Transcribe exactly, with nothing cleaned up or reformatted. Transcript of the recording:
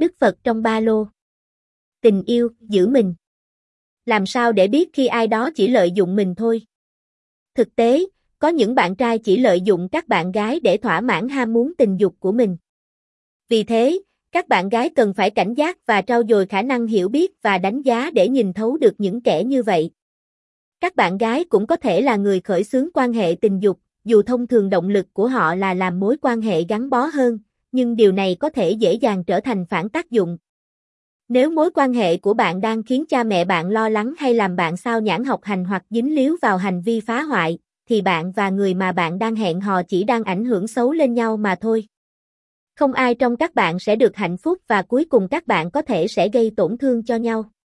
Đức Phật trong ba lô. Tình yêu, giữ mình. Làm sao để biết khi ai đó chỉ lợi dụng mình thôi? Thực tế, có những bạn trai chỉ lợi dụng các bạn gái để thỏa mãn ham muốn tình dục của mình. Vì thế, các bạn gái cần phải cảnh giác và trau dồi khả năng hiểu biết và đánh giá để nhìn thấu được những kẻ như vậy. Các bạn gái cũng có thể là người khởi xướng quan hệ tình dục, dù thông thường động lực của họ là làm mối quan hệ gắn bó hơn, nhưng điều này có thể dễ dàng trở thành phản tác dụng. Nếu mối quan hệ của bạn đang khiến cha mẹ bạn lo lắng hay làm bạn xao nhãng học hành hoặc dính líu vào hành vi phá hoại, thì bạn và người mà bạn đang hẹn hò chỉ đang ảnh hưởng xấu lên nhau mà thôi. Không ai trong các bạn sẽ được hạnh phúc và cuối cùng các bạn có thể sẽ gây tổn thương cho nhau.